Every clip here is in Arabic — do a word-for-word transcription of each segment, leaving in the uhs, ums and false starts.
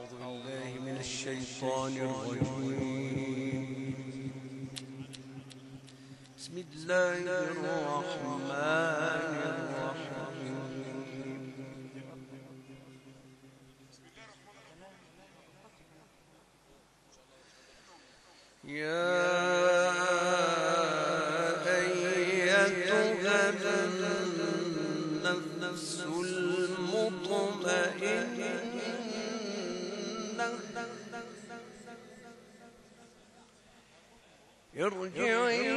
الشيطان الرجيم. بسم الله الرحمن الرحيم. يا أيتها النفس المطمئنة ارجعي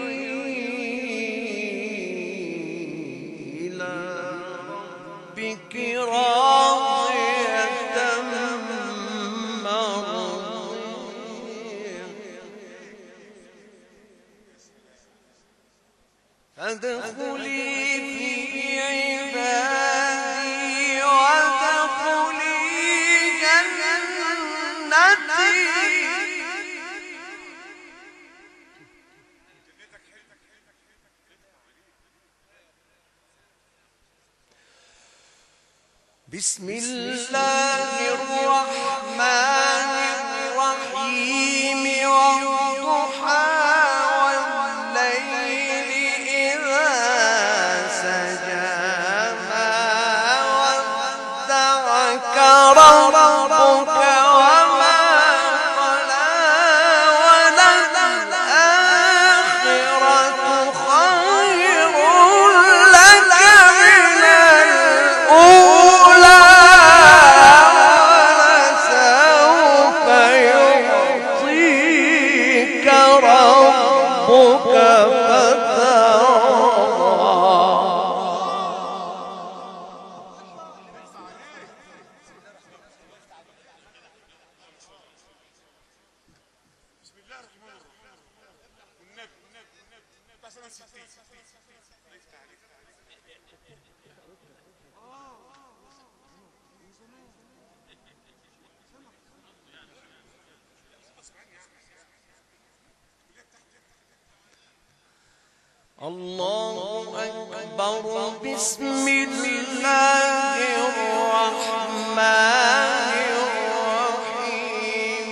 إلى ربك راضية مرضية فادخلي في عبادي وادخلي جنتي. بسم الله الرحمن الرحيم. والضحى والليل إذا سجى ما ودعك ربك وما قلى وللآخرة خير لك من الأولى ولسوف يعطيك ربك فترضى. الله أكبر. بسم الله الرحمن الرحيم.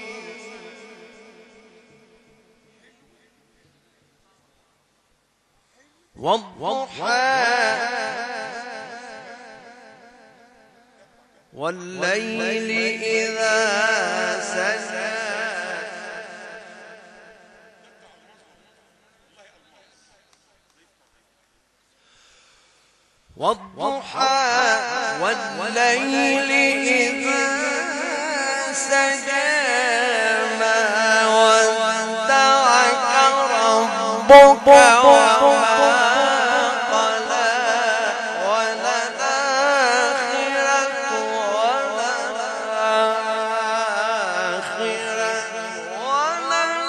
والضحى والليل إذا سجى والضحى والليل إذا سجى ما ودعك ربك وما قلى وللآخرة وللآخرة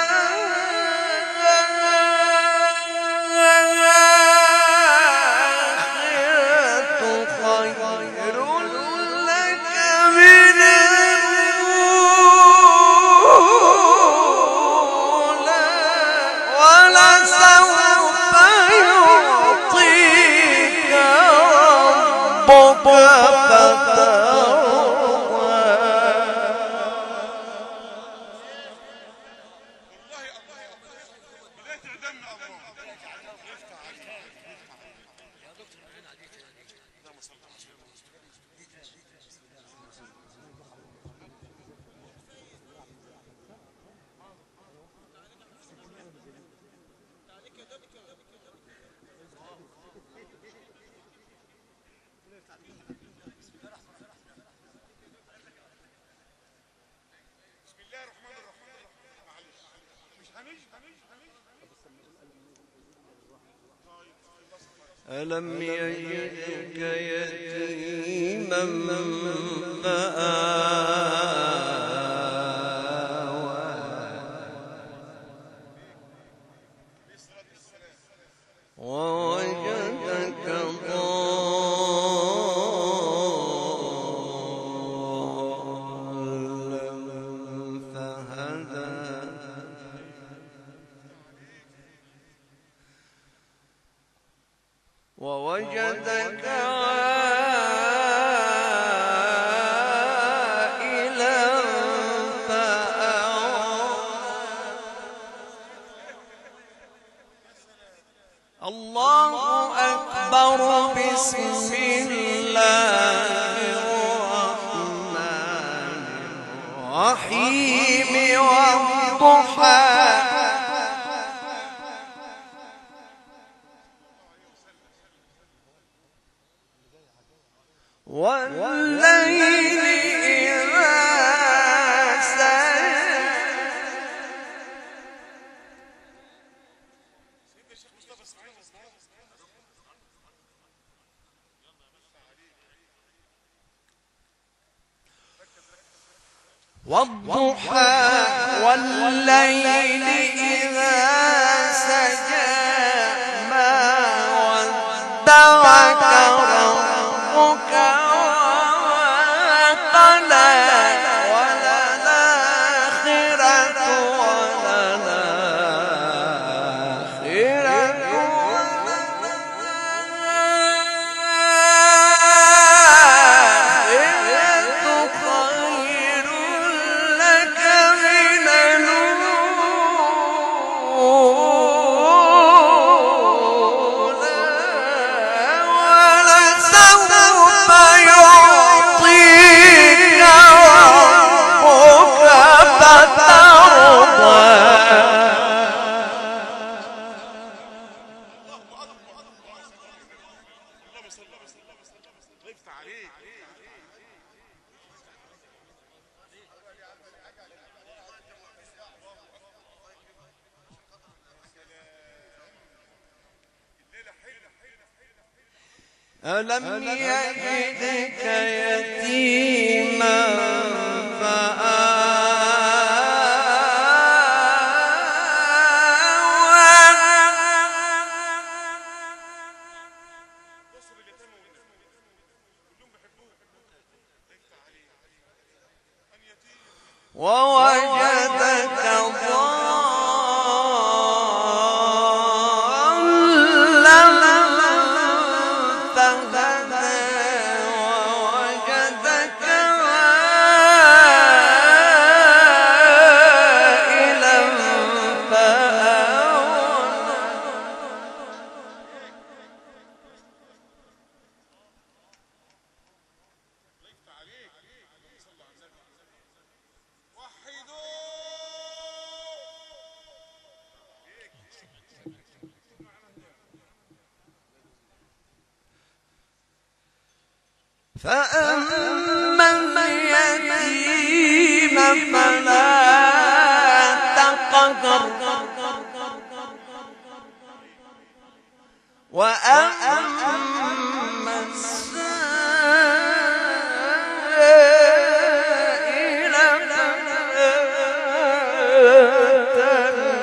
ألم يجدك يتيما فآوى ووجدك ضالا فهدى ووجدك عائلا والليل إذا سجى والضحى والليل إذا سجى ما ودعك ربك وما قلى وللآخرة وللآخرة ألم يجدك يتيما فآوى ووجدك فأما اليتيم فلا تقهر وأما السائل فلا تنهر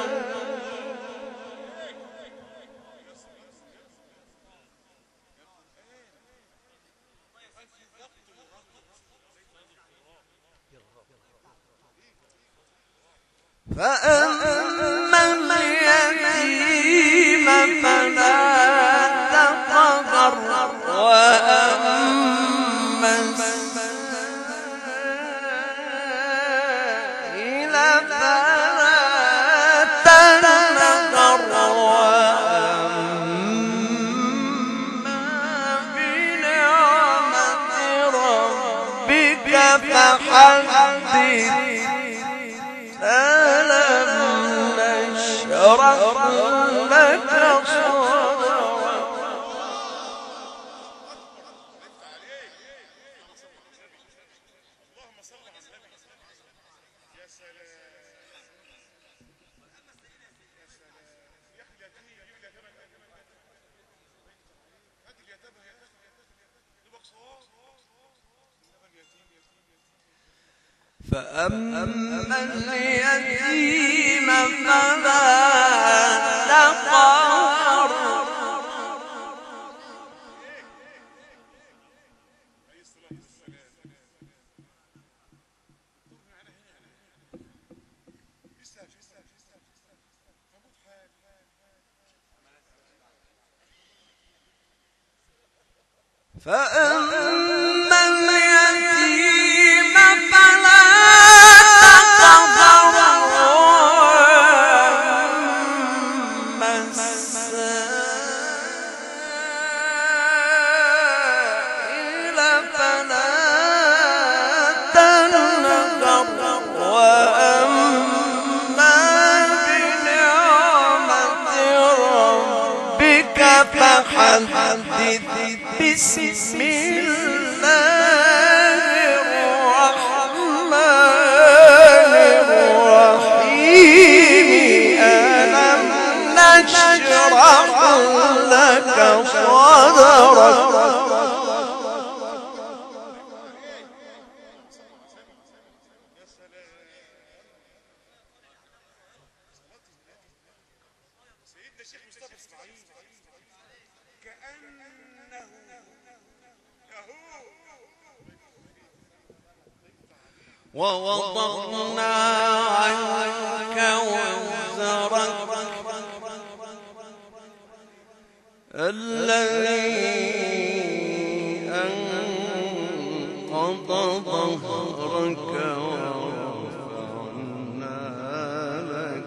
فأما اليتيم فلا تقهر وأما السائل فلا تنهر وأما بنعمة ربك فحدث ألم نشرح لك صدرك فأما اليتيم فلا تقهر فأما اليتيم فلا تقهر وأما السائل فلا تنهر وأما بنعمة ربك فحدث بسم الله قدرك ووضعنا عنك وزرك الذي أنقض ظهرك ورفعنا لك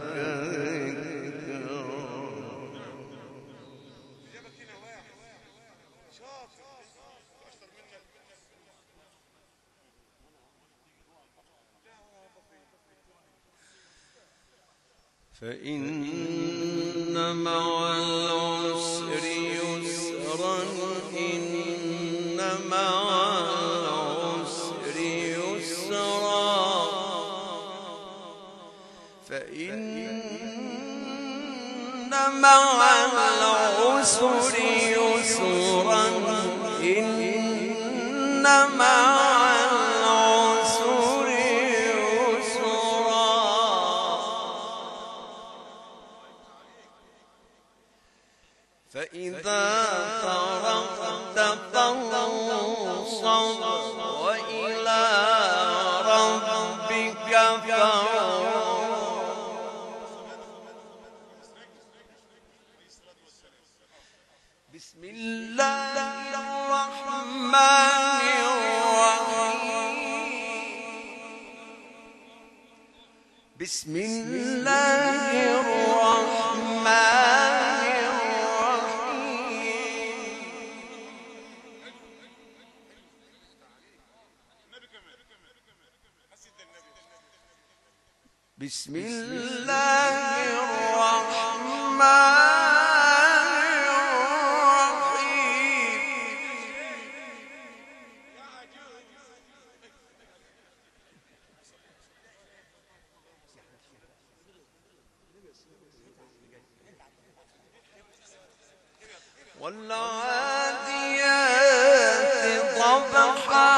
فإن مع العسر يسرا إن مع العسر يسرا فإن مع العسر يسرا إن مع فإذا فرغت فانصب وإلى ربك فارغب بسم الله الرحمن الرحيم بسم الله الرحمن بسم الله الرحمن الرحيم والعاديات ضبحا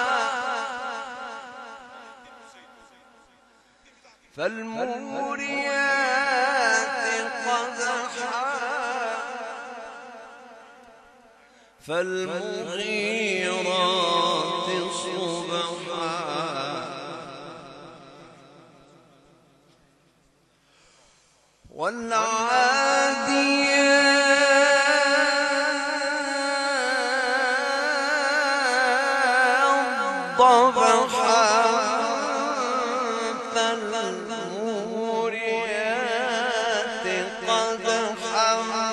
فالموريات قدحا فالمغيرات صبحا والعاديات ضبحا فالموريات قدحا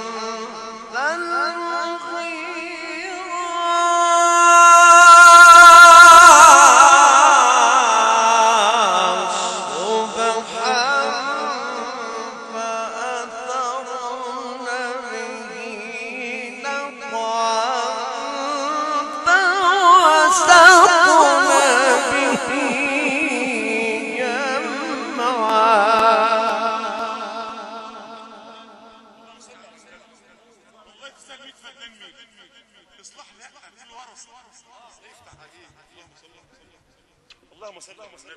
فالمغيرات صبحا فأثرن به نقعا فوسطن به اللهم صل على محمد.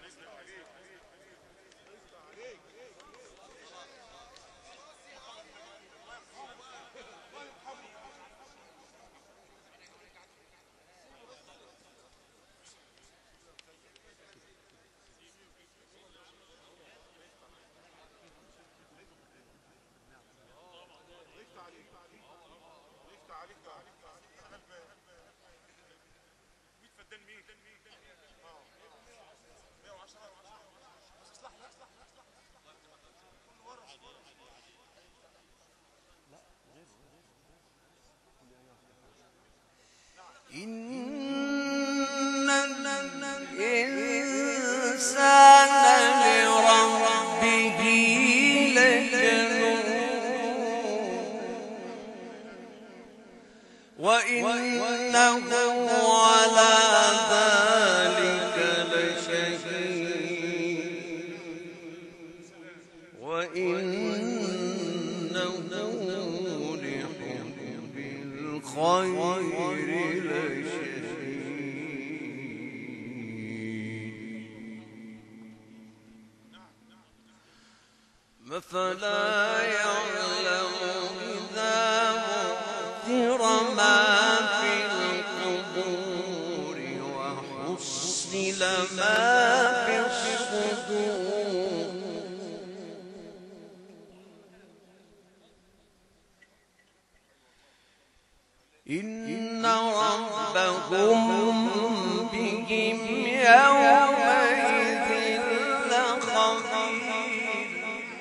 إن الإنسان لربه لكنود وإنه على ذلك لشهيد وإنه لحب الخير فلا يعلم إذا بعثر ما في القبور وحصل ما في الصدور إن ربهم بهم يومئذ لخبير.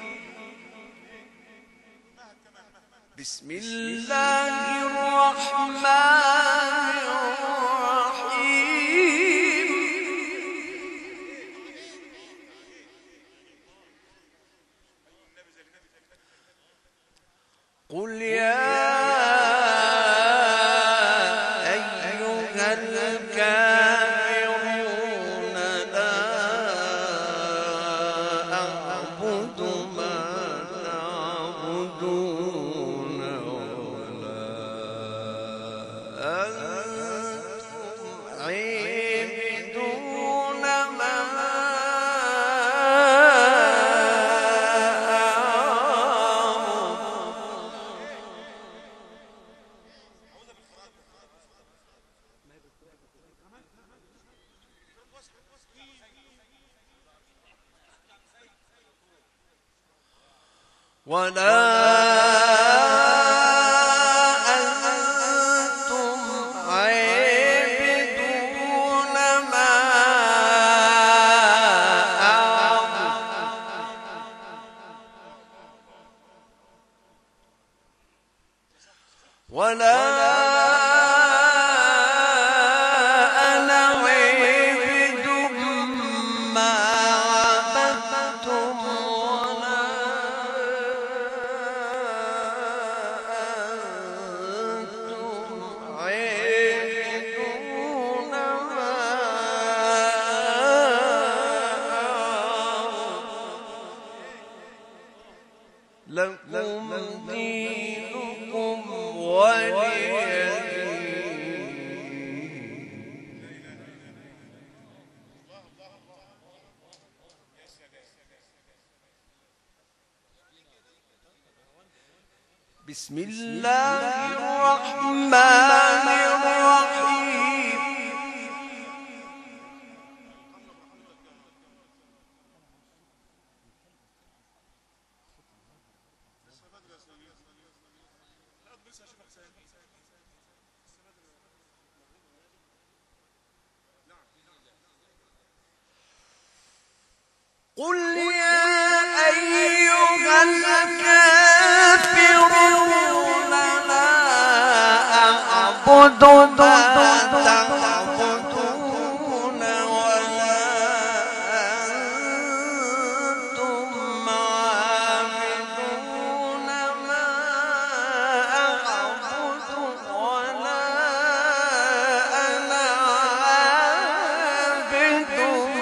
بسم الله الرحمن الرحيم. قل يا ولا أنتم عابدون ما أعبد ولا أنا عابد ما عبدتم لكم دينكم ولي بسم الله الرحمن الرحيم. قل يا أيها الكافرون لا أعبد ما تعبدون ولا أنتم عابدون ما أعبد ولا أنا عابد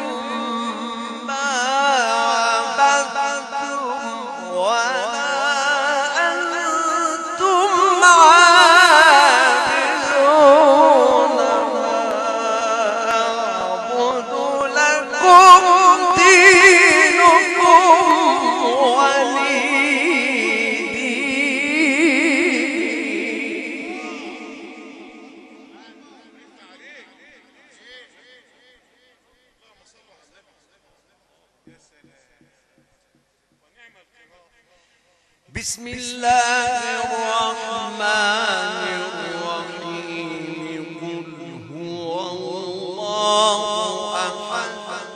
بسم الله الرحمن الرحيم. قل هو الله أحد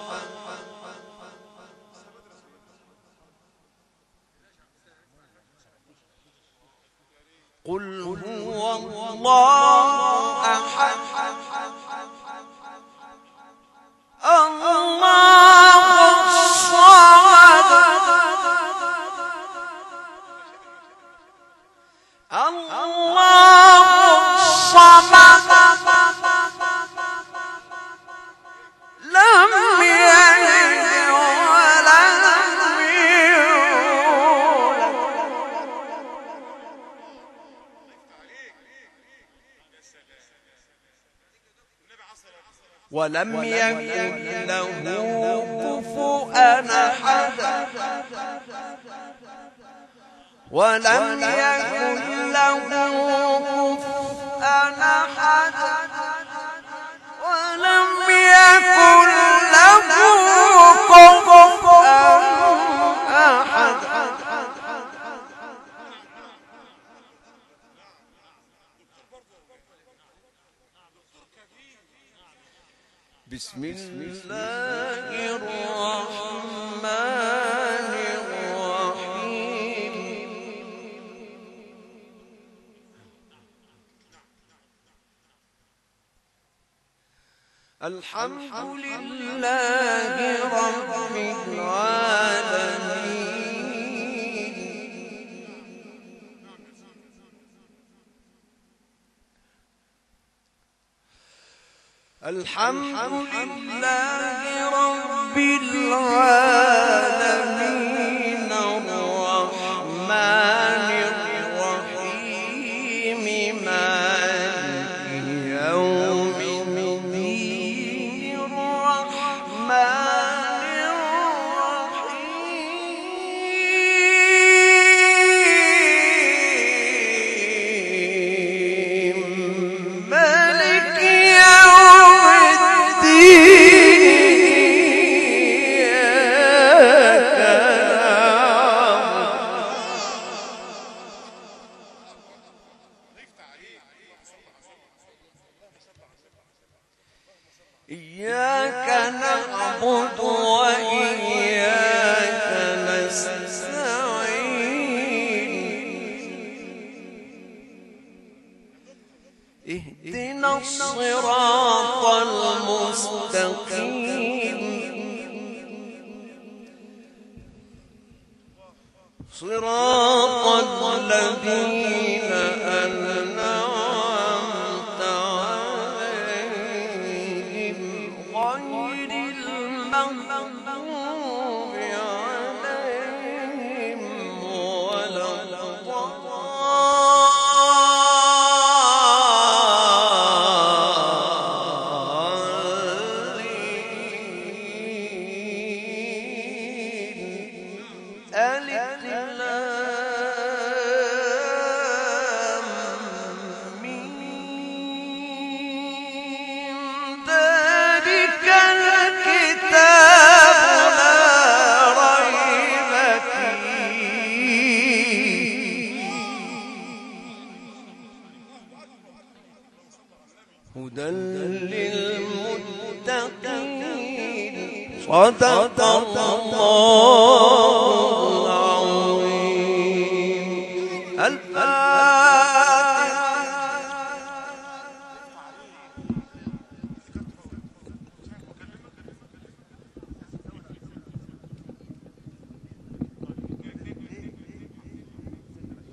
قل هو الله أحد الله الصمد الله الصمد لم يلد ولم يولد ولم يكن له كفوا أحد. ولم يكن له كفوا أحد ولم يكن له كفوا أحد. بسم الله الرحمن الرحيم. الحمد لله رب العالمين. الحمد لله رب العالمين الرحمن الرحيم مالك يوم الدين الرحمن الرحيم مالك إياك نعبد وإياك نستعين اهدنا الصراط المستقيم صراط الذين أنعمت عليهم غير المغضوب عليهم ولا الضالين. ألف لام ميم ذلك الكتاب لا ريب فيه هدى للمتقين. صدق الله